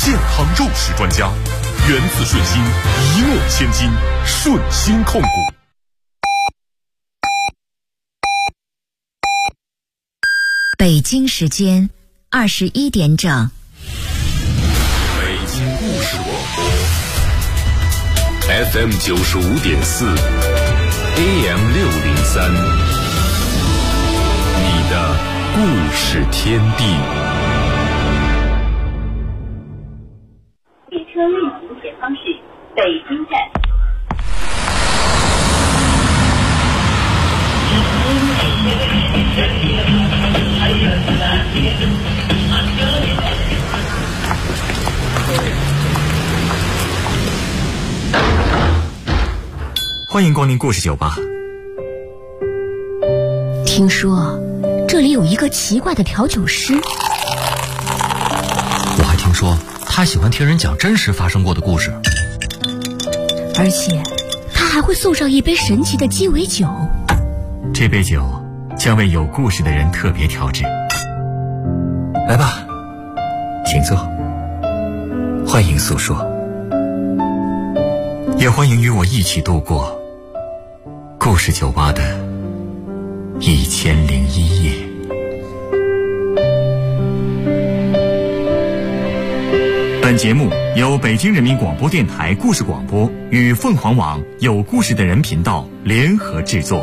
健康肉食专家，源自顺心，一诺千金，顺心控股。 北京时间21点整。 北京故事广播 FM 95.4 AM 603，你的故事天地。 列车运行前方是北京站。 欢迎光临故事酒吧。 听说这里有一个奇怪的调酒师， 我还听说他喜欢听人讲真实发生过的故事， 而且他还会送上一杯神奇的鸡尾酒。 这杯酒将为有故事的人特别调制。来吧，请坐，欢迎诉说，也欢迎与我一起度过故事酒吧的1001夜。本节目由北京人民广播电台故事广播与凤凰网有故事的人频道联合制作。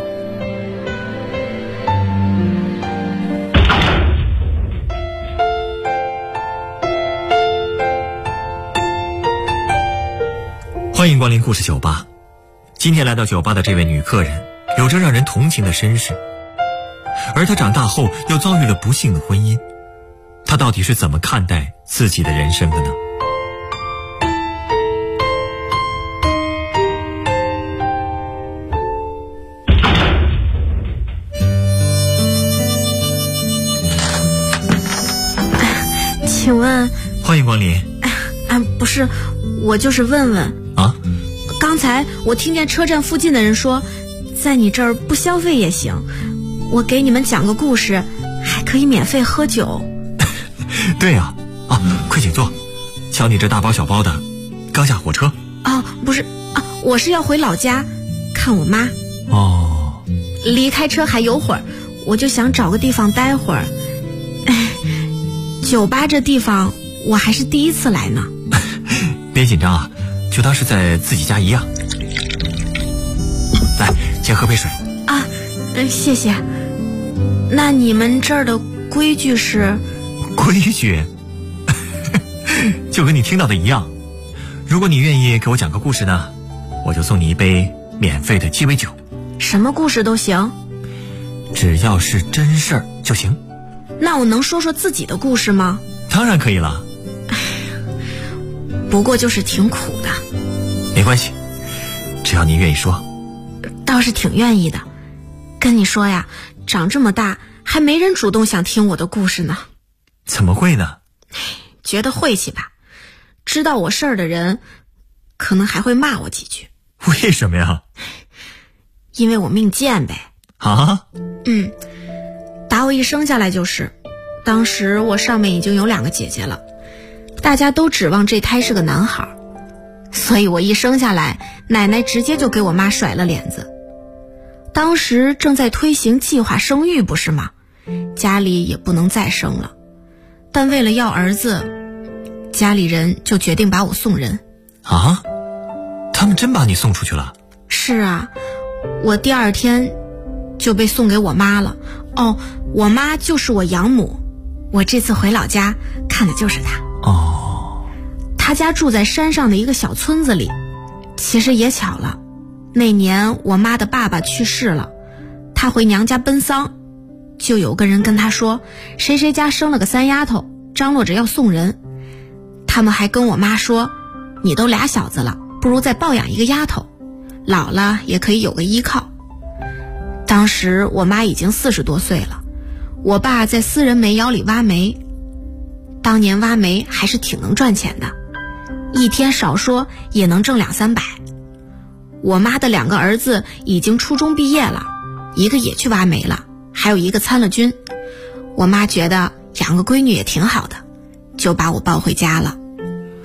欢迎光临故事酒吧。今天来到酒吧的这位女客人有着让人同情的身世，而她长大后又遭遇了不幸的婚姻，她到底是怎么看待自己的人生的呢？ 请问， 欢迎光临。 不是，我就是问问啊。 刚才我听见车站附近的人说，在你这儿不消费也行，我给你们讲个故事，还可以免费喝酒。 对呀，快请坐。瞧你这大包小包的，刚下火车？ 不是我是要回老家看我妈。离开车还有会儿，我就想找个地方待会儿。酒吧这地方我还是第一次来呢。 别紧张啊，就当是在自己家一样。来，先喝杯水。 谢谢。那你们这儿的规矩是？ 规矩就跟你听到的一样。如果你愿意给我讲个故事呢，我就送你一杯免费的鸡尾酒。 什么故事都行， 只要是真事儿就行。 那我能说说自己的故事吗？ 当然可以了。 不过就是挺苦的。 没关系，只要你愿意说。 倒是挺愿意的。跟你说呀，长这么大还没人主动想听我的故事呢。 怎么会呢？ 觉得晦气吧。知道我事儿的人可能还会骂我几句。 为什么呀？ 因为我命贱呗。打我一生下来就是。当时我上面已经有2个姐姐了，大家都指望这胎是个男孩，所以我一生下来，奶奶直接就给我妈甩了脸子。当时正在推行计划生育不是吗？家里也不能再生了，但为了要儿子，家里人就决定把我送人。 他们真把你送出去了？ 是啊，我第2天就被送给我妈了。我妈就是我养母，我这次回老家看的就是她。她家住在山上的一个小村子里。其实也巧了，那年我妈的爸爸去世了，她回娘家奔丧，就有个人跟她说谁谁家生了个3丫头，张罗着要送人。他们还跟我妈说，你都俩小子了，不如再抱养一个丫头，老了也可以有个依靠。当时我妈已经40多岁了，我爸在私人煤窑里挖煤，当年挖煤还是挺能赚钱的，一天少说也能挣200-300。我妈的2个儿子已经初中毕业了，一个也去挖煤了，还有一个参了军。我妈觉得养个闺女也挺好的，就把我抱回家了。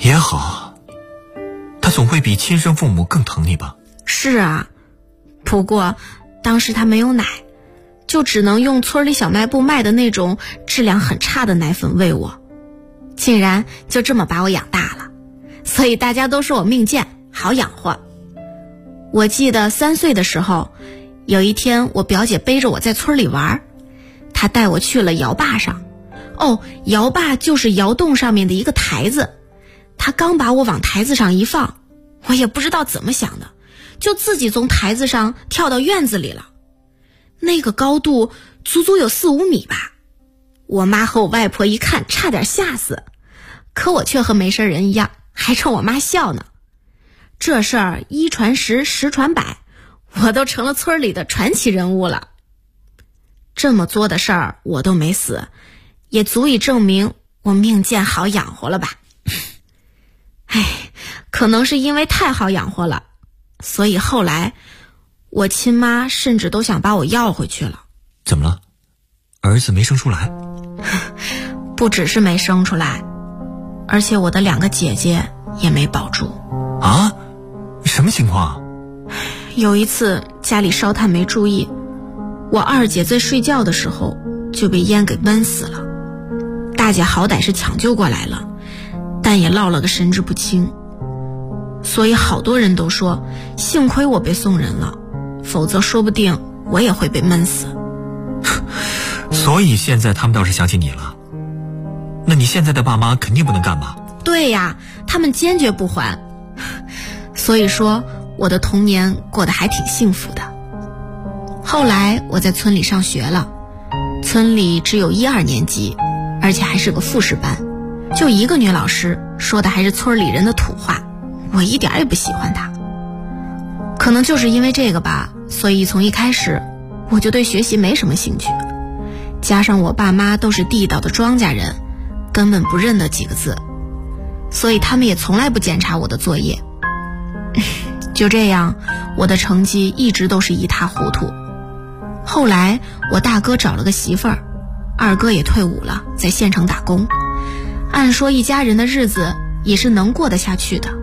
也好，他总会比亲生父母更疼你吧？ 是啊，不过当时他没有奶，就只能用村里小卖部卖的那种质量很差的奶粉喂我，竟然就这么把我养大了。所以大家都说我命贱，好养活。我记得3岁的时候，有一天我表姐背着我在村里玩，她带我去了摇坝上。摇坝就是窑洞上面的一个台子，她刚把我往台子上一放，我也不知道怎么想的，就自己从台子上跳到院子里了。那个高度足足有4-5米吧。我妈和我外婆一看差点吓死，可我却和没事人一样，还冲我妈笑呢。这事儿1传10，10传100，我都成了村里的传奇人物了。这么作的事儿我都没死，也足以证明我命贱好养活了吧。可能是因为太好养活了，所以后来我亲妈甚至都想把我要回去了。 怎么了？儿子没生出来？ 不只是没生出来，而且我的2个姐姐也没保住。 啊？什么情况？ 有一次家里烧炭没注意，我2姐在睡觉的时候就被烟给闷死了。大姐好歹是抢救过来了，但也落了个神志不清。所以好多人都说，幸亏我被送人了，否则说不定我也会被闷死。 所以现在他们倒是想起你了。那你现在的爸妈肯定不能干吧？ 对呀，他们坚决不还。所以说我的童年过得还挺幸福的。后来我在村里上学了，村里只有1、2年级，而且还是个复试班，就1个女老师，说的还是村里人的土话，我一点也不喜欢她。可能就是因为这个吧，所以从一开始我就对学习没什么兴趣，加上我爸妈都是地道的庄稼人，根本不认得几个字，所以他们也从来不检查我的作业。就这样，我的成绩一直都是一塌糊涂。后来我大哥找了个媳妇儿，2哥也退伍了，在县城打工，按说一家人的日子也是能过得下去的。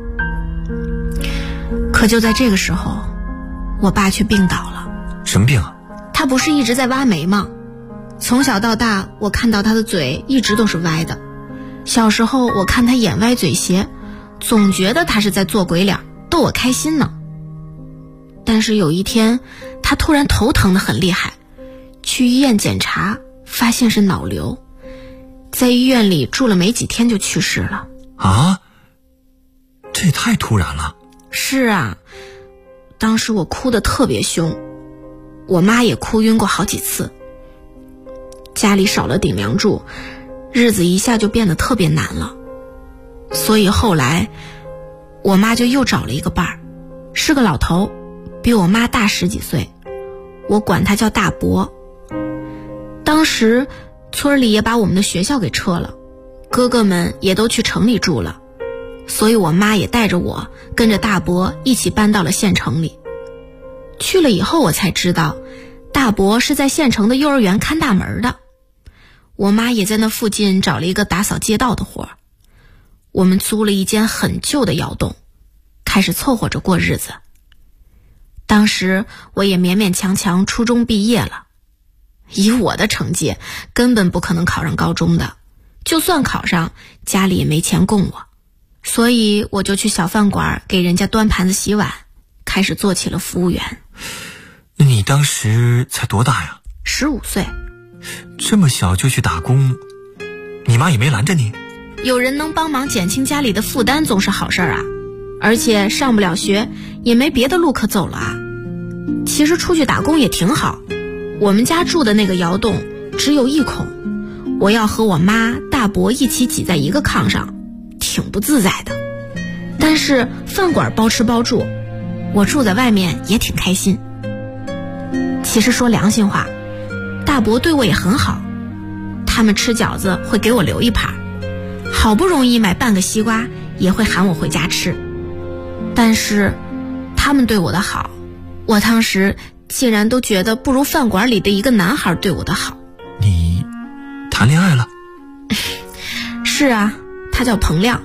可就在这个时候，我爸却病倒了。 什么病啊？ 他不是一直在挖煤吗？从小到大，我看到他的嘴一直都是歪的。小时候我看他眼歪嘴斜，总觉得他是在做鬼脸，逗我开心呢。但是有一天，他突然头疼得很厉害，去医院检查，发现是脑瘤，在医院里住了没几天就去世了。 啊？这也太突然了。 是啊，当时我哭得特别凶，我妈也哭晕过好几次。家里少了顶梁柱，日子一下就变得特别难了。所以后来我妈就又找了一个伴儿，是个老头，比我妈大10几岁，我管他叫大伯。当时村里也把我们的学校给撤了，哥哥们也都去城里住了，所以我妈也带着我跟着大伯一起搬到了县城里。去了以后我才知道，大伯是在县城的幼儿园看大门的，我妈也在那附近找了一个打扫街道的活。我们租了一间很旧的窑洞，开始凑合着过日子。当时我也勉勉强强初中毕业了，以我的成绩根本不可能考上高中的，就算考上，家里也没钱供我，所以我就去小饭馆给人家端盘子洗碗，开始做起了服务员。 那你当时才多大呀 ？15岁。 这么小就去打工，你妈也没拦着你？ 有人能帮忙减轻家里的负担总是好事啊，而且上不了学也没别的路可走了啊。其实出去打工也挺好，我们家住的那个窑洞只有1孔，我要和我妈大伯一起挤在一个炕上，挺不自在的。但是饭馆包吃包住，我住在外面也挺开心。其实说良心话，大伯对我也很好，他们吃饺子会给我留一盘，好不容易买半个西瓜也会喊我回家吃。但是他们对我的好，我当时竟然都觉得不如饭馆里的一个男孩对我的好。 你谈恋爱了？ 是啊，他叫彭亮，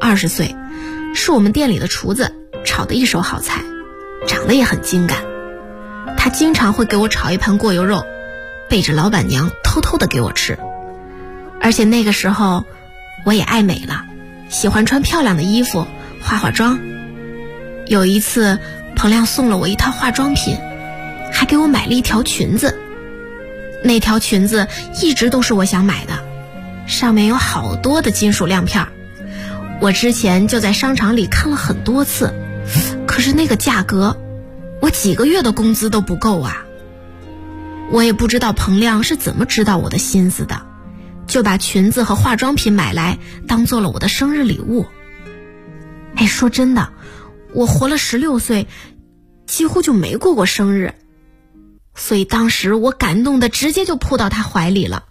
20岁，是我们店里的厨子，炒的一手好菜，长得也很精干。他经常会给我炒一盘过油肉，背着老板娘偷偷的给我吃。而且那个时候我也爱美了，喜欢穿漂亮的衣服，化妆。有一次彭亮送了我一套化妆品，还给我买了一条裙子。那条裙子一直都是我想买的，上面有好多的金属亮片，我之前就在商场里看了很多次，可是那个价格我几个月的工资都不够啊。我也不知道彭亮是怎么知道我的心思的，就把裙子和化妆品买来当做了我的生日礼物。说真的，我活了16岁几乎就没过过生日，所以当时我感动的直接就扑到他怀里了。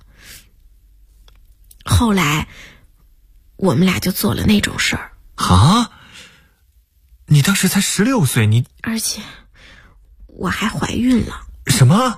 后来我们俩就做了那种事儿。 啊？你当时才16岁，你而且我还怀孕了。 什么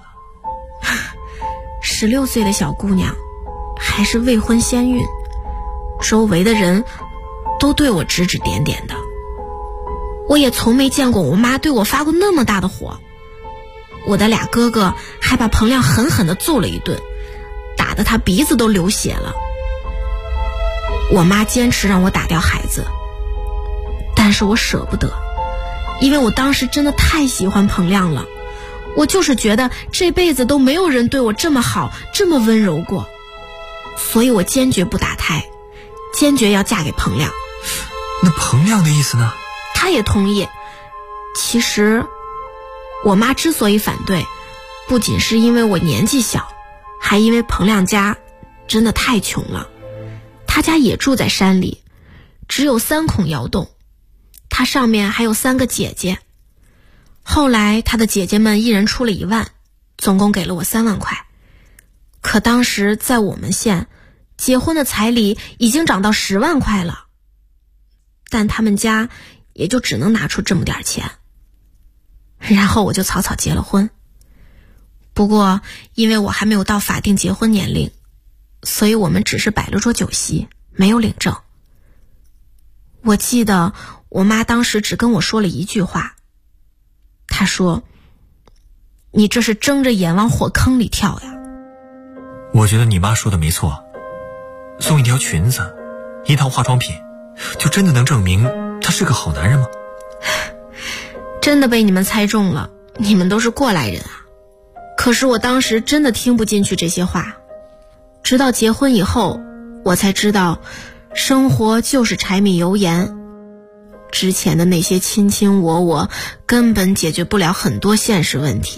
？16岁的小姑娘，还是未婚先孕，周围的人都对我指指点点的。我也从没见过我妈对我发过那么大的火。我的俩哥哥还把彭亮狠狠地揍了一顿，打得他鼻子都流血了。我妈坚持让我打掉孩子，但是我舍不得，因为我当时真的太喜欢彭亮了。我就是觉得这辈子都没有人对我这么好，这么温柔过，所以我坚决不打胎，坚决要嫁给彭亮。 那彭亮的意思呢？ 他也同意。其实我妈之所以反对，不仅是因为我年纪小，还因为彭亮家真的太穷了。他家也住在山里，只有3孔窑洞，他上面还有3个姐姐。后来他的姐姐们一人出了1万，总共给了我3万块。可当时在我们县，结婚的彩礼已经涨到10万块了，但他们家也就只能拿出这么点钱。然后我就草草结了婚。不过因为我还没有到法定结婚年龄，所以我们只是摆了桌酒席，没有领证。我记得我妈当时只跟我说了一句话，她说：“你这是睁着眼往火坑里跳呀。” 我觉得你妈说的没错，送一条裙子，一套化妆品，就真的能证明他是个好男人吗？ 真的被你们猜中了，你们都是过来人啊。可是我当时真的听不进去这些话，直到结婚以后，我才知道生活就是柴米油盐，之前的那些卿卿我我根本解决不了很多现实问题。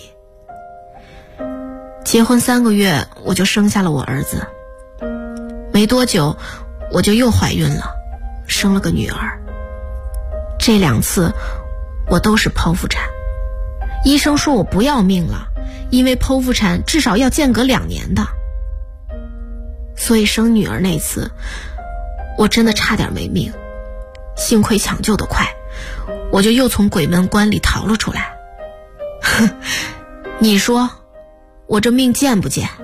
结婚3个月我就生下了我儿子，没多久我就又怀孕了，生了个女儿。这2次我都是剖腹产，医生说我不要命了，因为剖腹产至少要间隔2年的。所以生女儿那次我真的差点没命，幸亏抢救得快，我就又从鬼门关里逃了出来。你说我这命贱不贱？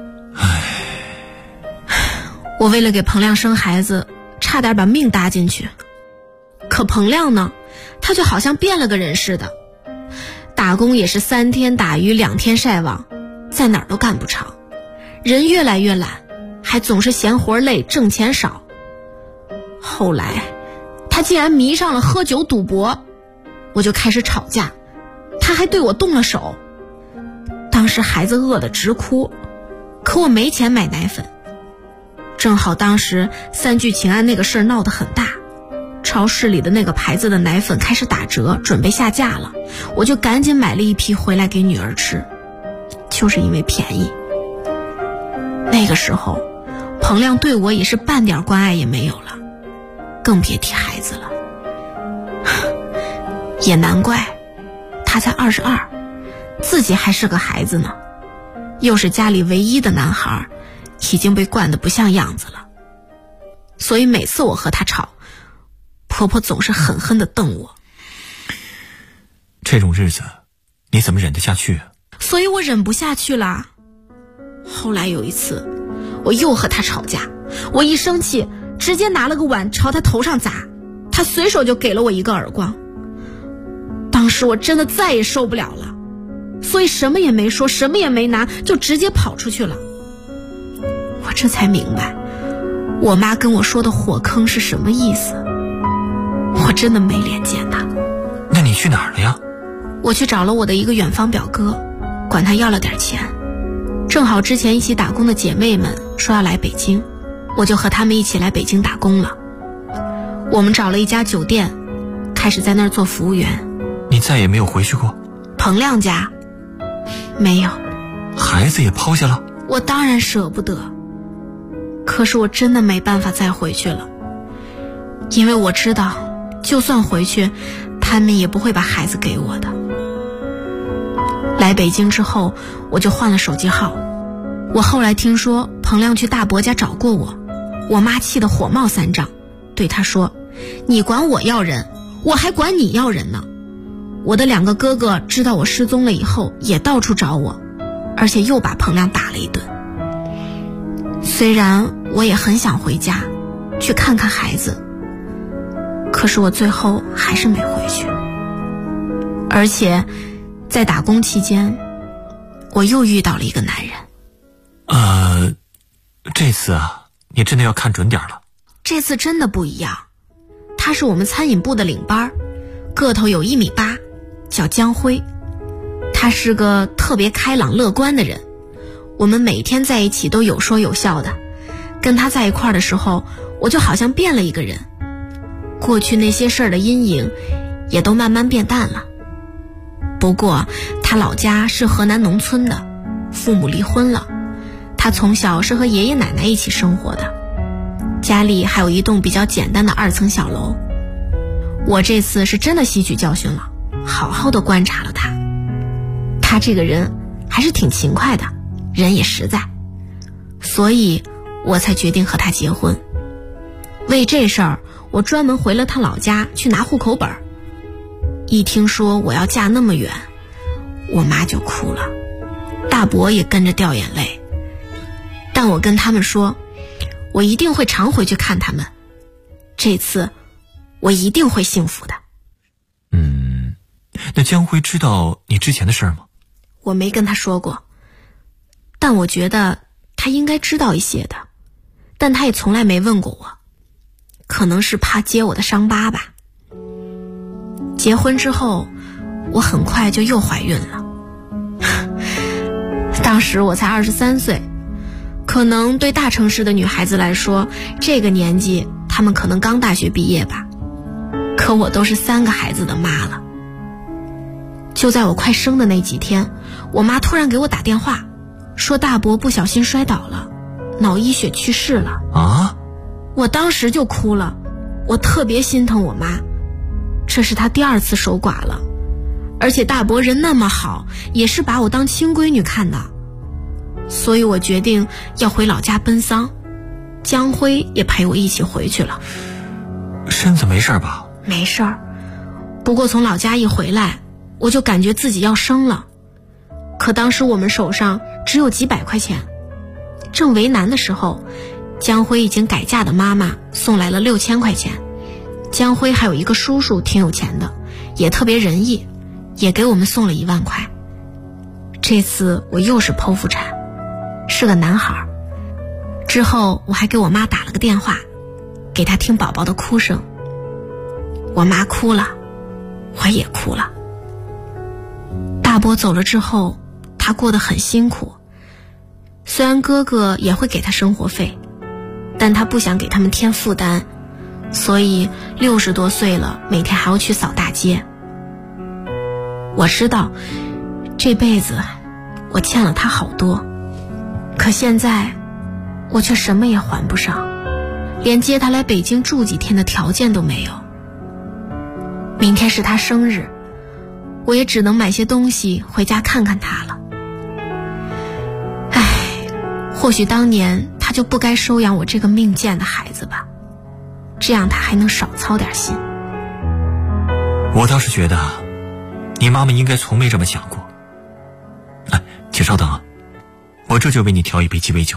我为了给彭亮生孩子，差点把命搭进去。可彭亮呢，他就好像变了个人似的，打工也是3天打鱼2天晒网，在哪儿都干不长，人越来越懒，还总是嫌活累挣钱少。后来他竟然迷上了喝酒赌博，我就开始吵架，他还对我动了手。当时孩子饿得直哭，可我没钱买奶粉。正好当时3聚氰胺那个事儿闹得很大，超市里的那个牌子的奶粉开始打折，准备下架了，我就赶紧买了一批回来给女儿吃，就是因为便宜。那个时候彭亮对我也是半点关爱也没有了，更别提孩子了。也难怪他才22，自己还是个孩子呢，又是家里唯一的男孩，已经被惯得不像样子了。所以每次我和他吵，婆婆总是狠狠地瞪我。 这种日子你怎么忍得下去？ 所以我忍不下去了。后来有一次我又和他吵架，我一生气直接拿了个碗朝他头上砸， 他随手就给了我一个耳光。当时我真的再也受不了了，所以什么也没说，什么也没拿，就直接跑出去了。我这才明白我妈跟我说的火坑是什么意思，我真的没脸见她。 那你去哪儿了呀？ 我去找了我的一个远方表哥，管他要了点钱，正好之前一起打工的姐妹们说要来北京，我就和他们一起来北京打工了。我们找了一家酒店，开始在那儿做服务员。 你再也没有回去过？ 彭亮家没有。 孩子也抛下了？ 我当然舍不得，可是我真的没办法再回去了，因为我知道就算回去他们也不会把孩子给我的。来北京之后我就换了手机号。我后来听说彭亮去大伯家找过我，我妈气得火冒三丈，对他说，你管我要人，我还管你要人呢。我的2个哥哥知道我失踪了以后也到处找我，而且又把彭亮打了一顿。虽然我也很想回家去看看孩子，可是我最后还是没回去。而且在打工期间我又遇到了一个男人。 这次啊，你真的要看准点了。 这次真的不一样，他是我们餐饮部的领班，个头有1.8米，叫江辉。他是个特别开朗乐观的人，我们每天在一起都有说有笑的。跟他在一块儿的时候，我就好像变了一个人，过去那些事儿的阴影也都慢慢变淡了。不过他老家是河南农村的，父母离婚了，他从小是和爷爷奶奶一起生活的，家里还有一栋比较简单的2层小楼。我这次是真的吸取教训了，好好的观察了他。他这个人还是挺勤快的，人也实在，所以我才决定和他结婚。为这事儿我专门回了他老家去拿户口本。一听说我要嫁那么远，我妈就哭了，大伯也跟着掉眼泪。但我跟他们说，我一定会常回去看他们，这次我一定会幸福的。 那江辉知道你之前的事儿吗？ 我没跟他说过，但我觉得他应该知道一些的，但他也从来没问过我，可能是怕揭我的伤疤吧。结婚之后我很快就又怀孕了当时我才23岁，可能对大城市的女孩子来说，这个年纪她们可能刚大学毕业吧，可我都是3个孩子的妈了。就在我快生的那几天，我妈突然给我打电话，说大伯不小心摔倒了，脑溢血去世了。 啊！ 我当时就哭了，我特别心疼我妈，这是她第2次守寡了，而且大伯人那么好，也是把我当亲闺女看的，所以我决定要回老家奔丧。江辉也陪我一起回去了。 身子没事吧？ 没事儿，不过从老家一回来，我就感觉自己要生了，可当时我们手上只有几百块钱。正为难的时候，江辉已经改嫁的妈妈送来了6000块钱。江辉还有一个叔叔挺有钱的，也特别仁义，也给我们送了1万块。这次我又是剖腹产，是个男孩。之后我还给我妈打了个电话，给她听宝宝的哭声。我妈哭了，我也哭了。大伯走了之后，他过得很辛苦，虽然哥哥也会给他生活费，但他不想给他们添负担，所以60多岁了，每天还要去扫大街。我知道这辈子我欠了他好多，可现在我却什么也还不上，连接他来北京住几天的条件都没有。明天是他生日，我也只能买些东西回家看看他了。唉，或许当年他就不该收养我这个命贱的孩子吧，这样他还能少操点心。 我倒是觉得你妈妈应该从没这么想过。请稍等啊，我这就为你调一杯鸡尾酒。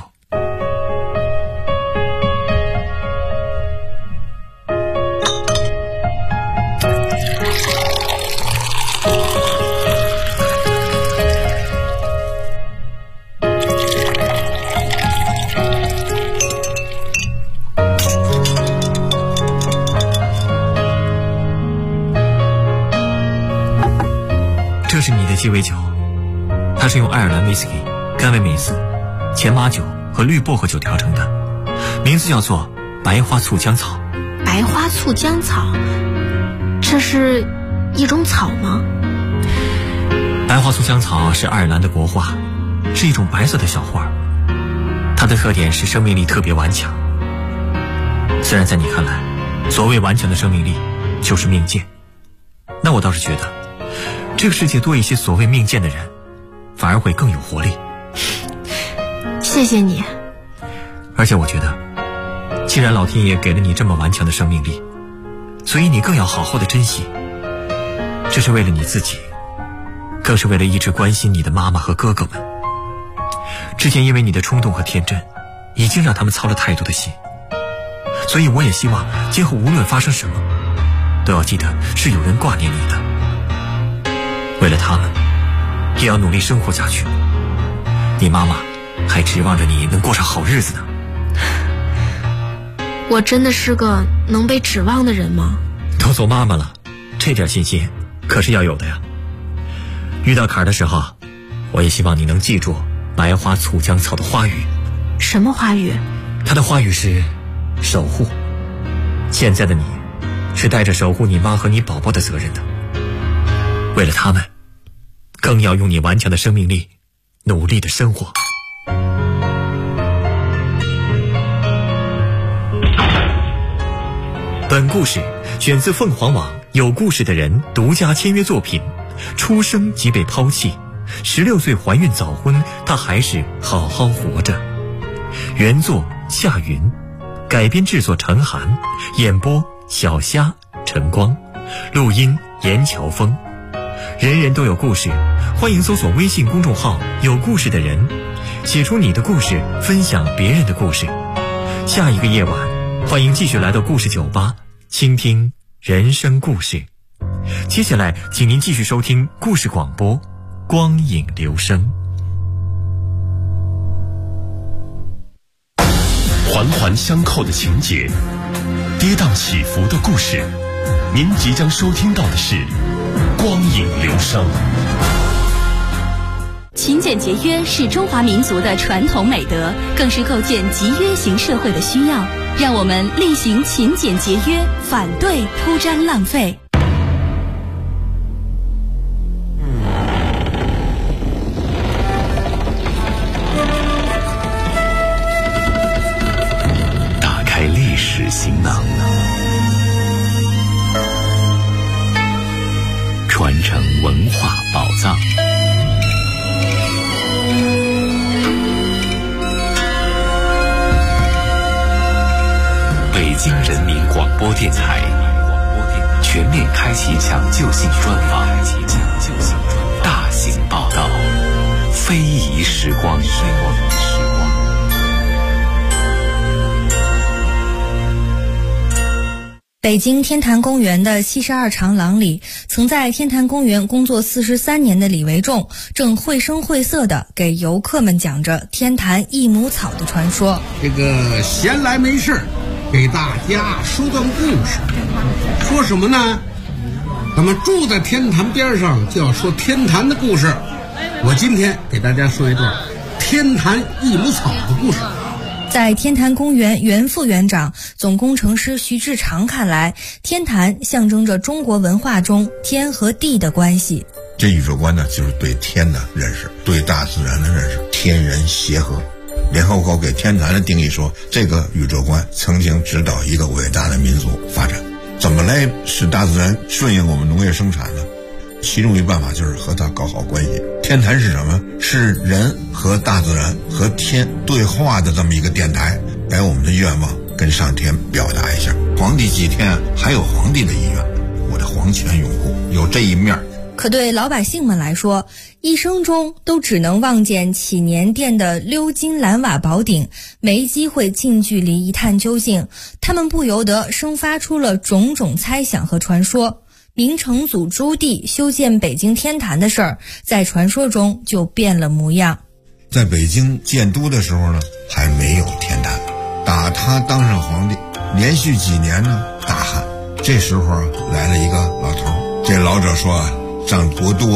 是你的鸡尾酒，它是用爱尔兰威士忌、甘味美思、前马酒和绿薄荷酒调成的，名字叫做白花醋浆草。 白花醋浆草，这是一种草吗？ 白花醋浆草是爱尔兰的国花，是一种白色的小花，它的特点是生命力特别顽强。虽然在你看来，所谓顽强的生命力就是命贱，那我倒是觉得这个世界多一些所谓命贱的人，反而会更有活力。 谢谢你。 而且我觉得，既然老天爷给了你这么顽强的生命力，所以你更要好好的珍惜。这是为了你自己，更是为了一直关心你的妈妈和哥哥们。之前因为你的冲动和天真，已经让他们操了太多的心，所以我也希望今后无论发生什么，都要记得是有人挂念你的。为了他们，也要努力生活下去。你妈妈还指望着你能过上好日子呢。 我真的是个能被指望的人吗？ 都做妈妈了，这点信心可是要有的呀。遇到坎儿的时候，我也希望你能记住白花醋浆草的花语。 什么花语？ 它的花语是守护。现在的你是带着守护你妈和你宝宝的责任的。为了他们，更要用你顽强的生命力努力的生活。本故事选自凤凰网有故事的人独家签约作品。出生即被抛弃，16岁怀孕早婚，她还是好好活着。原作夏云，改编制作陈寒，演播小虾、陈光，录音严乔峰。人人都有故事，欢迎搜索微信公众号有故事的人，写出你的故事，分享别人的故事。下一个夜晚，欢迎继续来到故事酒吧，倾听人生故事。接下来请您继续收听故事广播，光影留声。 环环相扣的情节，跌宕起伏的故事，您即将收听到的是光影留声。 勤俭节约是中华民族的传统美德，更是构建集约型社会的需要。让我们力行勤俭节约，反对铺张浪费。 打开历史行囊，传承文化宝藏。北京人民广播电台全面开启抢救性专访，大型报道，非遗时光。 北京天坛公园的72长廊里，曾在天坛公园工作43年的李维仲，正绘声绘色地给游客们讲着天坛益母草的传说。 这个闲来没事给大家说段故事。说什么呢？咱们住在天坛边上，就要说天坛的故事。我今天给大家说一段天坛益母草的故事。 在天坛公园原副园长、总工程师徐志长看来，天坛象征着中国文化中天和地的关系。 这宇宙观呢，就是对天的认识，对大自然的认识，天人协和。联合国给天坛的定义说，这个宇宙观曾经指导一个伟大的民族发展。怎么来使大自然顺应我们农业生产呢？其中一办法就是和它搞好关系。天坛是什么？是人和大自然和天对话的这么一个电台，把我们的愿望跟上天表达一下。皇帝祭天还有皇帝的意愿，我的皇权拥护有这一面。 可对老百姓们来说，一生中都只能望见祈年殿的鎏金蓝瓦宝顶，没机会近距离一探究竟，他们不由得生发出了种种猜想和传说。明成祖朱棣修建北京天坛的事儿，在传说中就变了模样。 在北京建都的时候呢，还没有天坛。打他当上皇帝，连续几年呢大旱。这时候来了一个老头，这老者说，上国都难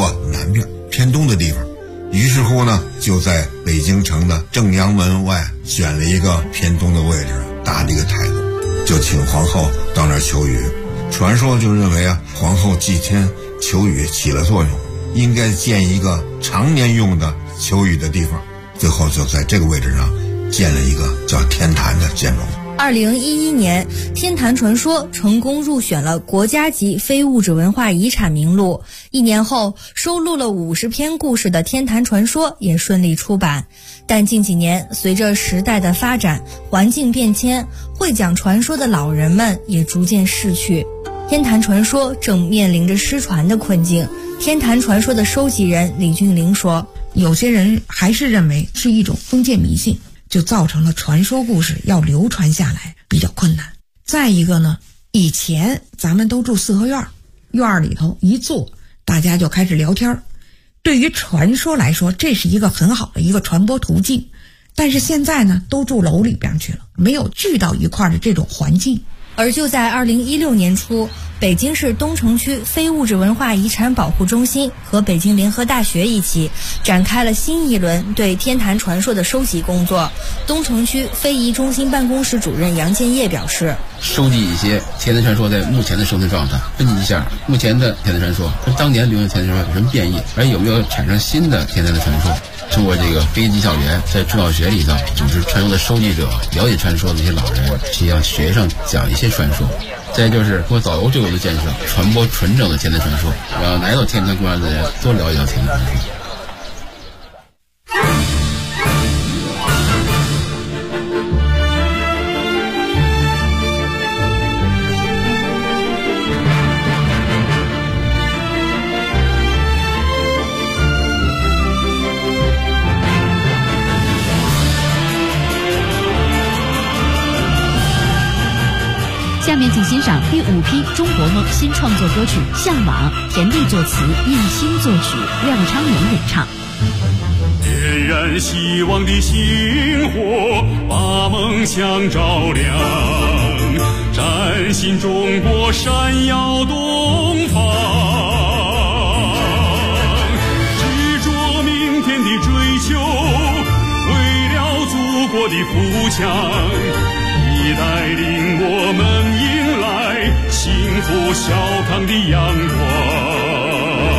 远点偏东的地方。于是乎呢，就在北京城的正阳门外选了一个偏东的位置，搭了一个台子，就请皇后到那儿求雨。传说就认为皇后祭天求雨起了作用，应该建一个常年用的求雨的地方。最后就在这个位置上建了一个叫天坛的建筑。 2011年，天坛传说成功入选了国家级非物质文化遗产名录。1年后，收录了50篇故事的《天坛传说》也顺利出版。但近几年，随着时代的发展、环境变迁，会讲传说的老人们也逐渐逝去。天坛传说正面临着失传的困境。天坛传说的收集人李俊玲说：“ 有些人还是认为是一种封建迷信，就造成了传说故事要流传下来比较困难。再一个呢，以前咱们都住四合院，院里头一坐，大家就开始聊天。对于传说来说，这是一个很好的一个传播途径。但是现在呢，都住楼里边去了，没有聚到一块的这种环境。” 而就在2016年初，北京市东城区非物质文化遗产保护中心和北京联合大学一起展开了新一轮对天坛传说的收集工作。东城区非遗中心办公室主任杨建业表示， 收集一些天坛传说在目前的生存状态，分析一下目前的天坛传说跟当年流行天坛传说有什么变异，而有没有产生新的天坛的传说。通过这个非遗技校园在中小学里头组织传说的收集者，了解传说的一些老人，去向学生讲一些传说。再就是通过导游队伍的建设，传播纯正的天坛传说，让来到天坛公园的人都了解到天坛传说。 下面请欣赏第5批中国梦新创作歌曲《向往》，田丽作词，叶欣作曲，廖昌永演唱。 点燃希望的星火，把梦想照亮，崭新中国闪耀东方，执着明天的追求，为了祖国的富强，你带领我们迎来幸福小康的阳光。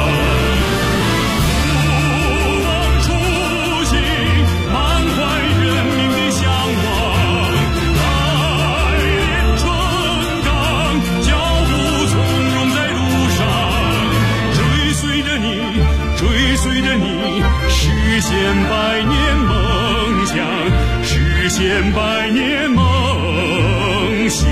不忘初心，满怀人民的向往，来年春岗，脚步从容在路上，追随着你，追随着你，实现百年梦想，实现百年梦想。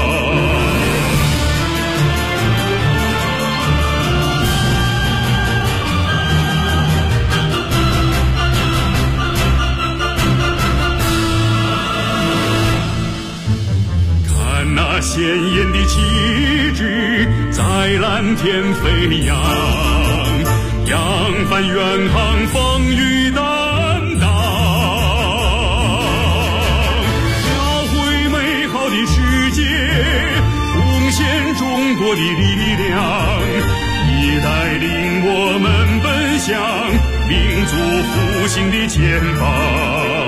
看那鲜艳的旗帜在蓝天飞扬，扬帆远航，风雨担当，描绘美好的世界，贡献中国的力量，你带领我们奔向民族复兴的前方。